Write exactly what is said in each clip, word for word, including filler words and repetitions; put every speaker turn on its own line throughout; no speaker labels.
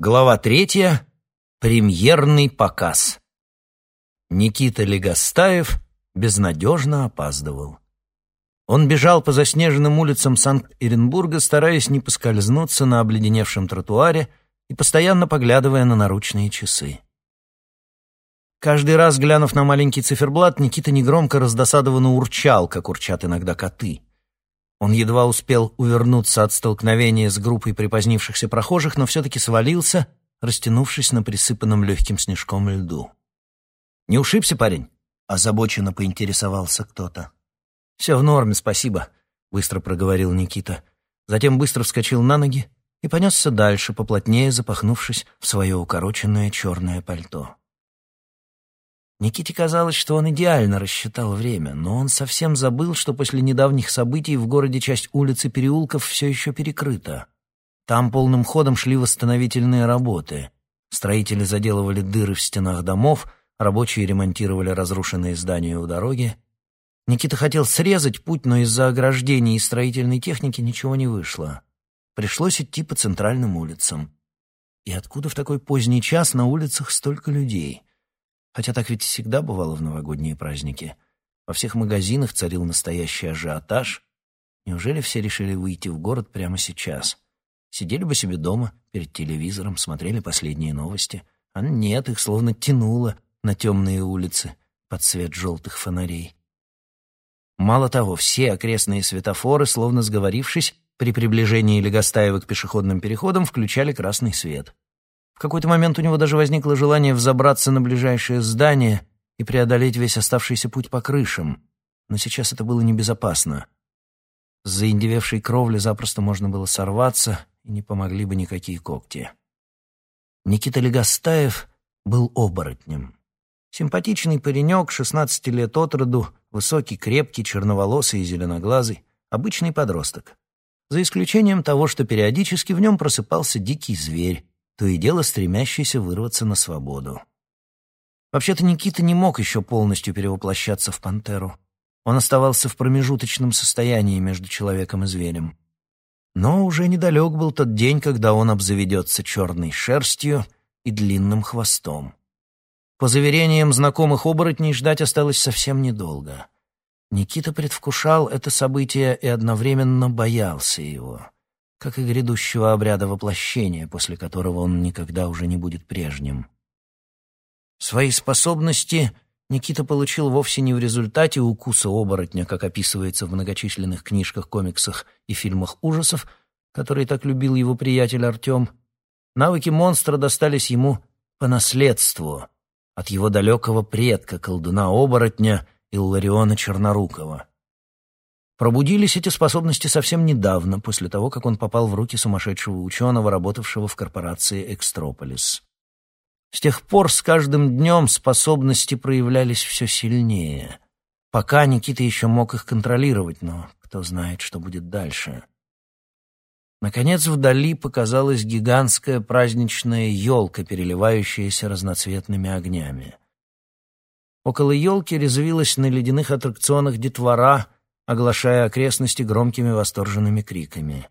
Глава третья. Премьерный показ. Никита Легостаев безнадежно опаздывал. Он бежал по заснеженным улицам Санкт-Петербурга, стараясь не поскользнуться на обледеневшем тротуаре и постоянно поглядывая на наручные часы. Каждый раз, глянув на маленький циферблат, Никита негромко раздосадованно урчал, как урчат иногда коты. Он едва успел увернуться от столкновения с группой припозднившихся прохожих, но все-таки свалился, растянувшись на присыпанном легким снежком льду. «Не ушибся, парень?» — озабоченно поинтересовался кто-то. «Все в норме, спасибо», — быстро проговорил Никита. Затем быстро вскочил на ноги и понесся дальше, поплотнее запахнувшись в свое укороченное черное пальто. Никите казалось, что он идеально рассчитал время, но он совсем забыл, что после недавних событий в городе часть улиц и переулков все еще перекрыта. Там полным ходом шли восстановительные работы. Строители заделывали дыры в стенах домов, рабочие ремонтировали разрушенные здания у дороги. Никита хотел срезать путь, но из-за ограждений и строительной техники ничего не вышло. Пришлось идти по центральным улицам. И откуда в такой поздний час на улицах столько людей? Хотя так ведь всегда бывало в новогодние праздники. Во всех магазинах царил настоящий ажиотаж. Неужели все решили выйти в город прямо сейчас? Сидели бы себе дома, перед телевизором, смотрели последние новости. А нет, их словно тянуло на темные улицы под свет желтых фонарей. Мало того, все окрестные светофоры, словно сговорившись, при приближении Легостаева к пешеходным переходам включали красный свет. В какой-то момент у него даже возникло желание взобраться на ближайшее здание и преодолеть весь оставшийся путь по крышам. Но сейчас это было небезопасно. С заиндевевшей кровли запросто можно было сорваться, и не помогли бы никакие когти. Никита Легостаев был оборотнем. Симпатичный паренек, шестнадцати лет от роду, высокий, крепкий, черноволосый и зеленоглазый, обычный подросток. За исключением того, что периодически в нем просыпался дикий зверь, то и дело стремящийся вырваться на свободу. Вообще-то Никита не мог еще полностью перевоплощаться в пантеру. Он оставался в промежуточном состоянии между человеком и зверем. Но уже недалек был тот день, когда он обзаведется черной шерстью и длинным хвостом. По заверениям знакомых оборотней, ждать осталось совсем недолго. Никита предвкушал это событие и одновременно боялся его, как и грядущего обряда воплощения, после которого он никогда уже не будет прежним. Свои способности Никита получил вовсе не в результате укуса оборотня, как описывается в многочисленных книжках, комиксах и фильмах ужасов, которые так любил его приятель Артем. Навыки монстра достались ему по наследству от его далекого предка, колдуна-оборотня Иллариона Чернорукова. Пробудились эти способности совсем недавно, после того, как он попал в руки сумасшедшего ученого, работавшего в корпорации «Экстрополис». С тех пор с каждым днем способности проявлялись все сильнее. Пока Никита еще мог их контролировать, но кто знает, что будет дальше. Наконец вдали показалась гигантская праздничная елка, переливающаяся разноцветными огнями. Около елки резвилась на ледяных аттракционах детвора, оглашая окрестности громкими восторженными криками.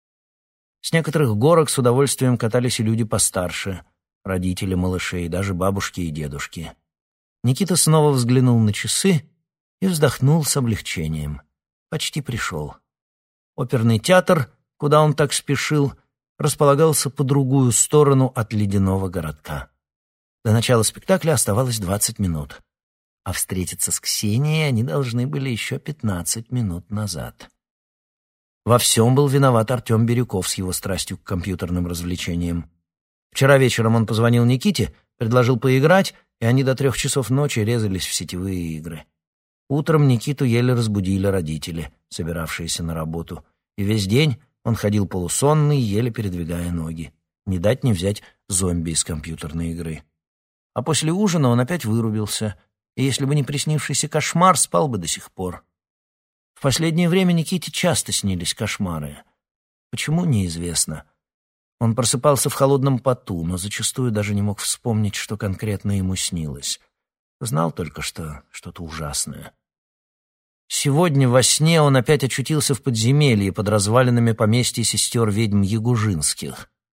С некоторых горок с удовольствием катались и люди постарше, родители малышей, даже бабушки и дедушки. Никита снова взглянул на часы и вздохнул с облегчением. Почти пришел. Оперный театр, куда он так спешил, располагался по другую сторону от ледяного городка. До начала спектакля оставалось двадцать минут. А встретиться с Ксенией они должны были еще пятнадцать минут назад. Во всем был виноват Артем Бирюков с его страстью к компьютерным развлечениям. Вчера вечером он позвонил Никите, предложил поиграть, и они до трех часов ночи резались в сетевые игры. Утром Никиту еле разбудили родители, собиравшиеся на работу, и весь день он ходил полусонный, еле передвигая ноги. Не дать не взять зомби из компьютерной игры. А после ужина он опять вырубился, и если бы не приснившийся кошмар, спал бы до сих пор. В последнее время Никите часто снились кошмары. Почему, неизвестно. Он просыпался в холодном поту, но зачастую даже не мог вспомнить, что конкретно ему снилось. Знал только, что что-то ужасное. Сегодня во сне он опять очутился в подземелье под развалинами поместья сестер ведьм Ягужинских.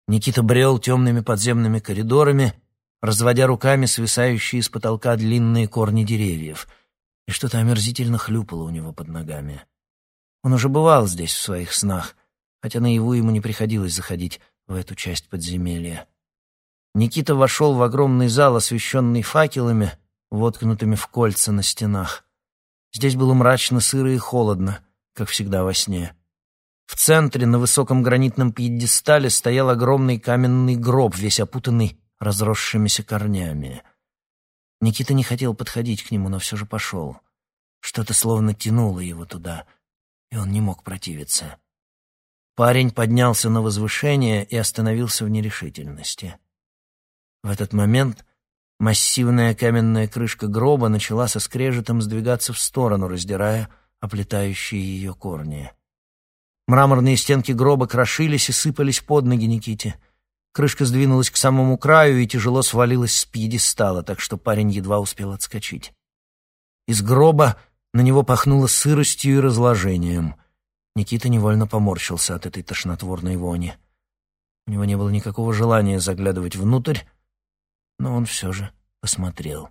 Никита брел темными подземными коридорами, разводя руками свисающие с потолка длинные корни деревьев, и что-то омерзительно хлюпало у него под ногами. Он уже бывал здесь в своих снах, хотя наяву ему не приходилось заходить в эту часть подземелья. Никита вошел в огромный зал, освещенный факелами, воткнутыми в кольца на стенах. Здесь было мрачно, сыро и холодно, как всегда во сне. В центре, на высоком гранитном пьедестале, стоял огромный каменный гроб, весь опутанный разросшимися корнями. Никита не хотел подходить к нему, но все же пошел. Что-то словно тянуло его туда, и он не мог противиться. Парень поднялся на возвышение и остановился в нерешительности. В этот момент массивная каменная крышка гроба начала со скрежетом сдвигаться в сторону, раздирая оплетающие ее корни. Мраморные стенки гроба крошились и сыпались под ноги Никите. Крышка сдвинулась к самому краю и тяжело свалилась с пьедестала, так что парень едва успел отскочить. Из гроба на него пахнуло сыростью и разложением. Никита невольно поморщился от этой тошнотворной вони. У него не было никакого желания заглядывать внутрь, но он все же посмотрел.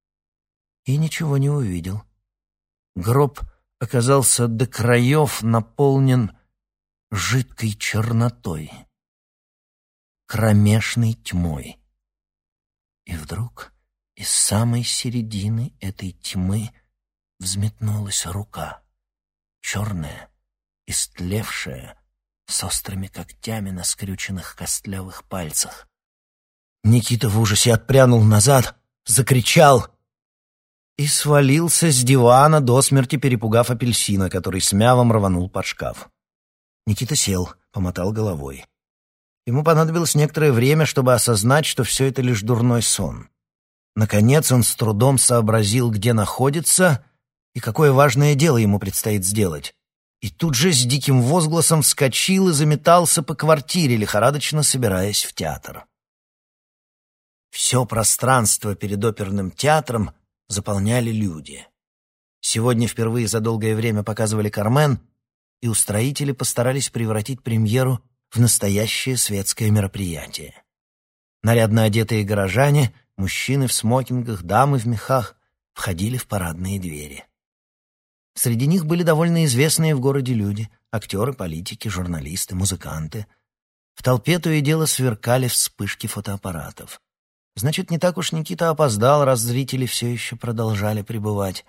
И ничего не увидел. Гроб оказался до краев наполнен жидкой чернотой, кромешной тьмой. И вдруг из самой середины этой тьмы взметнулась рука, черная, истлевшая, с острыми когтями на скрюченных костлявых пальцах. Никита в ужасе отпрянул назад, закричал и свалился с дивана, до смерти перепугав апельсина, который с мявом рванул под шкаф. Никита сел, помотал головой. Ему понадобилось некоторое время, чтобы осознать, что все это лишь дурной сон. Наконец он с трудом сообразил, где находится и какое важное дело ему предстоит сделать. И тут же с диким возгласом вскочил и заметался по квартире, лихорадочно собираясь в театр. Все пространство перед оперным театром заполняли люди. Сегодня впервые за долгое время показывали «Кармен», и устроители постарались превратить премьеру в настоящее светское мероприятие. Нарядно одетые горожане, мужчины в смокингах, дамы в мехах, входили в парадные двери. Среди них были довольно известные в городе люди — актеры, политики, журналисты, музыканты. В толпе то и дело сверкали вспышки фотоаппаратов. Значит, не так уж Никита опоздал, раз зрители все еще продолжали пребывать.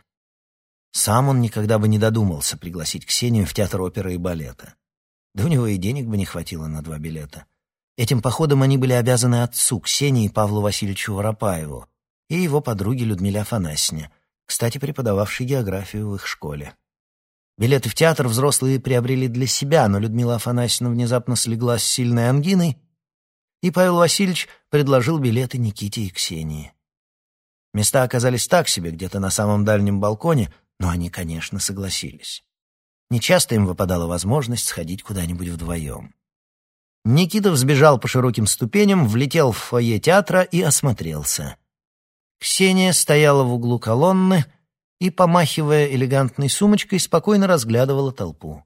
Сам он никогда бы не додумался пригласить Ксению в театр оперы и балета. Да у него и денег бы не хватило на два билета. Этим походом они были обязаны отцу Ксении Павлу Васильевичу Воропаеву и его подруге Людмиле Афанасьевне, кстати, преподававшей географию в их школе. Билеты в театр взрослые приобрели для себя, но Людмила Афанасьевна внезапно слегла с сильной ангиной, и Павел Васильевич предложил билеты Никите и Ксении. Места оказались так себе, где-то на самом дальнем балконе, но они, конечно, согласились. Нечасто им выпадала возможность сходить куда-нибудь вдвоем. Никита взбежал по широким ступеням, влетел в фойе театра и осмотрелся. Ксения стояла в углу колонны и, помахивая элегантной сумочкой, спокойно разглядывала толпу.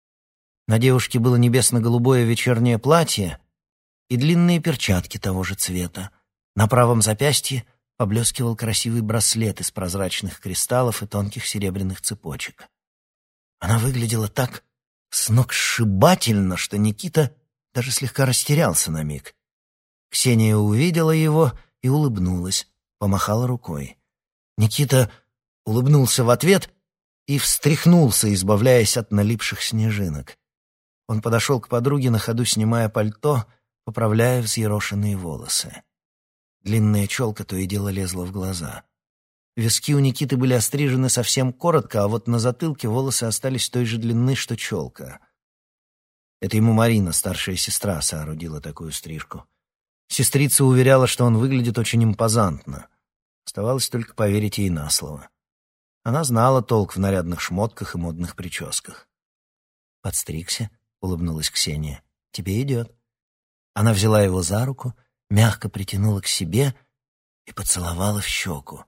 На девушке было небесно-голубое вечернее платье и длинные перчатки того же цвета. На правом запястье поблескивал красивый браслет из прозрачных кристаллов и тонких серебряных цепочек. Она выглядела так сногсшибательно, что Никита даже слегка растерялся на миг. Ксения увидела его и улыбнулась, помахала рукой. Никита улыбнулся в ответ и встряхнулся, избавляясь от налипших снежинок. Он подошел к подруге, на ходу снимая пальто, поправляя взъерошенные волосы. Длинная челка то и дело лезла в глаза. Виски у Никиты были острижены совсем коротко, а вот на затылке волосы остались той же длины, что челка. Это ему Марина, старшая сестра, соорудила такую стрижку. Сестрица уверяла, что он выглядит очень импозантно. Оставалось только поверить ей на слово. Она знала толк в нарядных шмотках и модных прическах. «Подстригся?» — улыбнулась Ксения. «Тебе идет». Она взяла его за руку, мягко притянула к себе и поцеловала в щеку.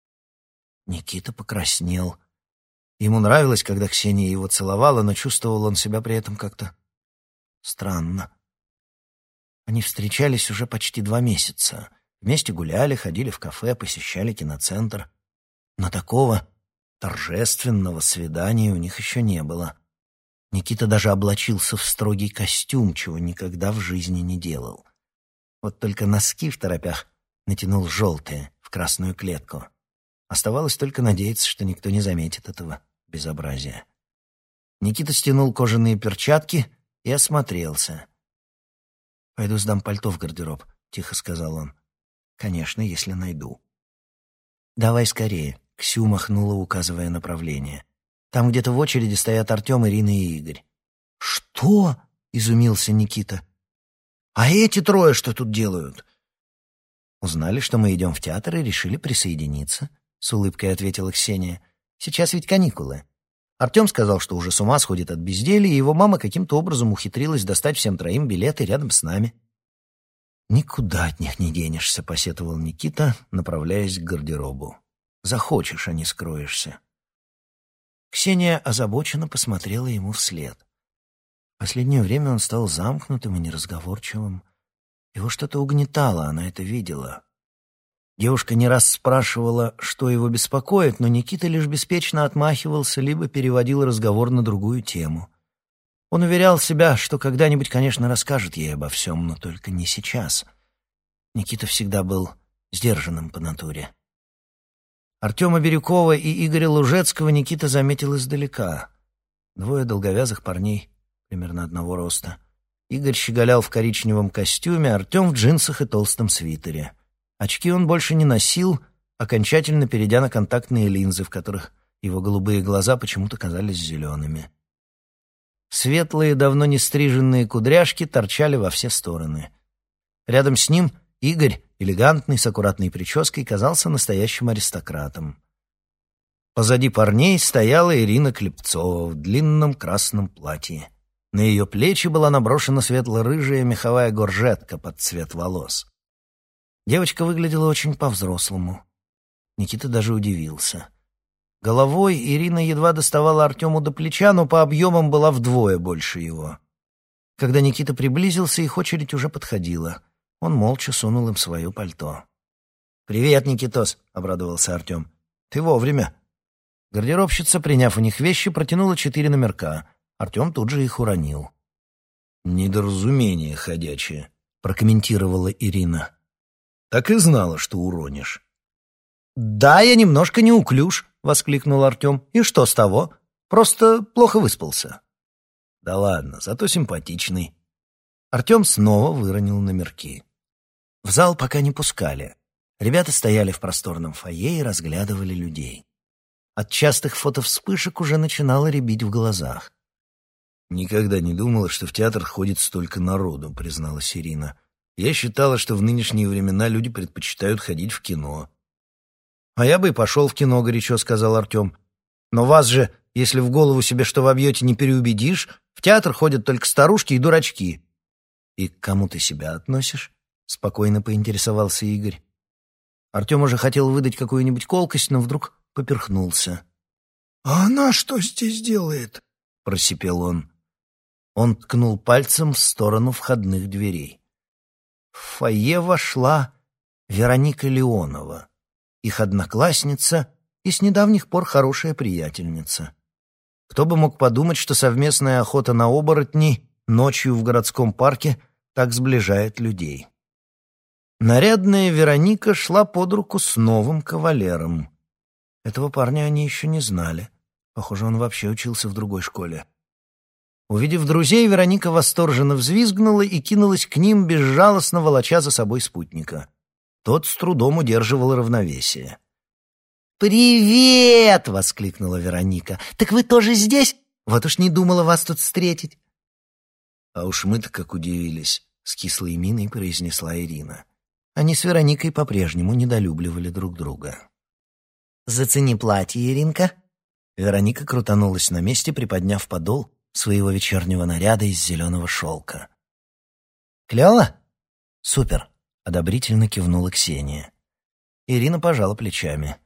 Никита покраснел. Ему нравилось, когда Ксения его целовала, но чувствовал он себя при этом как-то странно. Они встречались уже почти два месяца. Вместе гуляли, ходили в кафе, посещали киноцентр. Но такого торжественного свидания у них еще не было. Никита даже облачился в строгий костюм, чего никогда в жизни не делал. Вот только носки в торопях натянул желтые, в красную клетку. Оставалось только надеяться, что никто не заметит этого безобразия. Никита стянул кожаные перчатки и осмотрелся. «Пойду сдам пальто в гардероб», — тихо сказал он. «Конечно, если найду». «Давай скорее», — Ксю махнула, указывая направление. «Там где-то в очереди стоят Артем, Ирина и Игорь». «Что?» — изумился Никита. «А эти трое что тут делают?» «Узнали, что мы идем в театр, и решили присоединиться», — с улыбкой ответила Ксения. «Сейчас ведь каникулы. Артем сказал, что уже с ума сходит от безделья, и его мама каким-то образом ухитрилась достать всем троим билеты рядом с нами». «Никуда от них не денешься», — посетовал Никита, направляясь к гардеробу. «Захочешь, а не скроешься». Ксения озабоченно посмотрела ему вслед. В последнее время он стал замкнутым и неразговорчивым. Его что-то угнетало, она это видела. Девушка не раз спрашивала, что его беспокоит, но Никита лишь беспечно отмахивался, либо переводил разговор на другую тему. Он уверял себя, что когда-нибудь, конечно, расскажет ей обо всем, но только не сейчас. Никита всегда был сдержанным по натуре. Артема Бирюкова и Игоря Лужецкого Никита заметил издалека. Двое долговязых парней, примерно одного роста. Игорь щеголял в коричневом костюме, Артем в джинсах и толстом свитере. Очки он больше не носил, окончательно перейдя на контактные линзы, в которых его голубые глаза почему-то казались зелеными. Светлые, давно не стриженные кудряшки торчали во все стороны. Рядом с ним Игорь, элегантный, с аккуратной прической, казался настоящим аристократом. Позади парней стояла Ирина Клепцова в длинном красном платье. На ее плечи была наброшена светло-рыжая меховая горжетка под цвет волос. Девочка выглядела очень по-взрослому. Никита даже удивился. Головой Ирина едва доставала Артему до плеча, но по объемам была вдвое больше его. Когда Никита приблизился, их очередь уже подходила. Он молча сунул им свое пальто. «Привет, Никитос», — обрадовался Артем. «Ты вовремя». Гардеробщица, приняв у них вещи, протянула четыре номерка. Артем тут же их уронил. «Недоразумение ходячее», — прокомментировала Ирина. «Так и знала, что уронишь». «Да, я немножко неуклюж», — воскликнул Артем. «И что с того? Просто плохо выспался». «Да ладно, зато симпатичный». Артем снова выронил номерки. В зал пока не пускали. Ребята стояли в просторном фойе и разглядывали людей. От частых фотовспышек уже начинало рябить в глазах. «Никогда не думала, что в театр ходит столько народу», — призналась Ирина. «Я считала, что в нынешние времена люди предпочитают ходить в кино». «А я бы и пошел в кино», — горячо сказал Артем. «Но вас же, если в голову себе что вобьете, не переубедишь. В театр ходят только старушки и дурачки». «И к кому ты себя относишь?» — спокойно поинтересовался Игорь. Артем уже хотел выдать какую-нибудь колкость, но вдруг поперхнулся.
«А она что здесь делает?» — просипел он.
Он ткнул пальцем в сторону входных дверей. В фойе вошла Вероника Леонова, их одноклассница и с недавних пор хорошая приятельница. Кто бы мог подумать, что совместная охота на оборотней ночью в городском парке так сближает людей. Нарядная Вероника шла под руку с новым кавалером. Этого парня они еще не знали. Похоже, он вообще учился в другой школе. Увидев друзей, Вероника восторженно взвизгнула и кинулась к ним, безжалостно волоча за собой спутника. Тот с трудом удерживал равновесие. «Привет!» — воскликнула Вероника. «Так вы тоже здесь? Вот уж не думала вас тут встретить». «А уж мы-то как удивились», — с кислой миной произнесла Ирина. Они с Вероникой по-прежнему недолюбливали друг друга. «Зацени платье, Иринка». Вероника крутанулась на месте, приподняв подол своего вечернего наряда из зеленого шелка. «Клево?» «Супер!» — одобрительно кивнула Ксения. Ирина пожала плечами.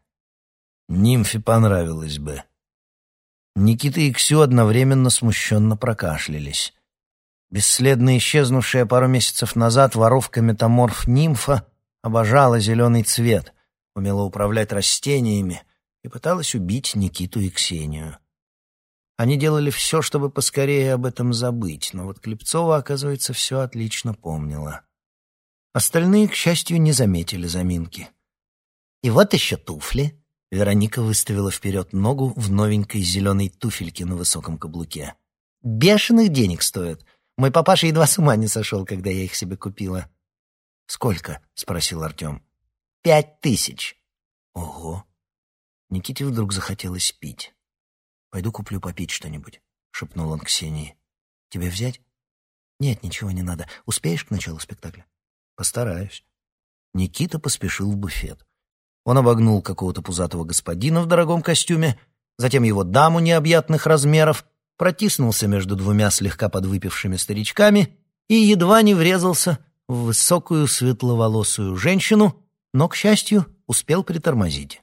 «Нимфе понравилось бы». Никита и Ксю одновременно смущенно прокашлялись. Бесследно исчезнувшая пару месяцев назад воровка-метаморф-нимфа обожала зеленый цвет, умела управлять растениями и пыталась убить Никиту и Ксению. Они делали все, чтобы поскорее об этом забыть, но вот Клепцова, оказывается, все отлично помнила. Остальные, к счастью, не заметили заминки. «И вот еще туфли». Вероника выставила вперед ногу в новенькой зеленой туфельке на высоком каблуке. «Бешеных денег стоят. Мой папаша едва с ума не сошел, когда я их себе купила». «Сколько?» — спросил Артем. «Пять тысяч». «Ого!» Никите вдруг захотелось пить. «Пойду куплю попить что-нибудь», — шепнул он Ксении. «Тебе взять?» «Нет, ничего не надо. Успеешь к началу спектакля?» «Постараюсь». Никита поспешил в буфет. Он обогнул какого-то пузатого господина в дорогом костюме, затем его даму необъятных размеров, протиснулся между двумя слегка подвыпившими старичками и едва не врезался в высокую светловолосую женщину, но, к счастью, успел притормозить.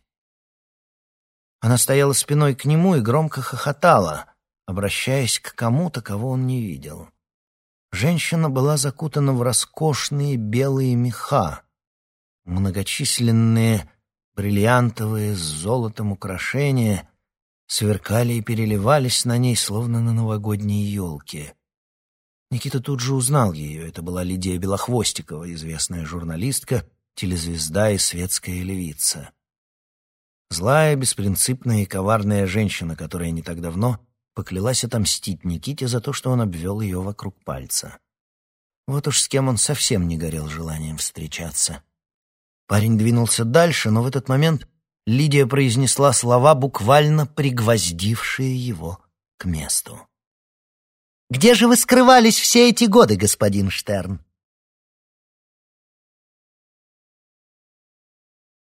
Она стояла спиной к нему и громко хохотала, обращаясь к кому-то, кого он не видел. Женщина была закутана в роскошные белые меха. Многочисленные бриллиантовые с золотом украшения сверкали и переливались на ней, словно на новогодней елке. Никита тут же узнал ее. Это была Лидия Белохвостикова, известная журналистка, телезвезда и светская львица. Злая, беспринципная и коварная женщина, которая не так давно поклялась отомстить Никите за то, что он обвел ее вокруг пальца. Вот уж с кем он совсем не горел желанием встречаться. Парень двинулся дальше, но в этот момент Лидия произнесла слова, буквально пригвоздившие его к месту. «Где же вы скрывались все эти годы, господин Штерн?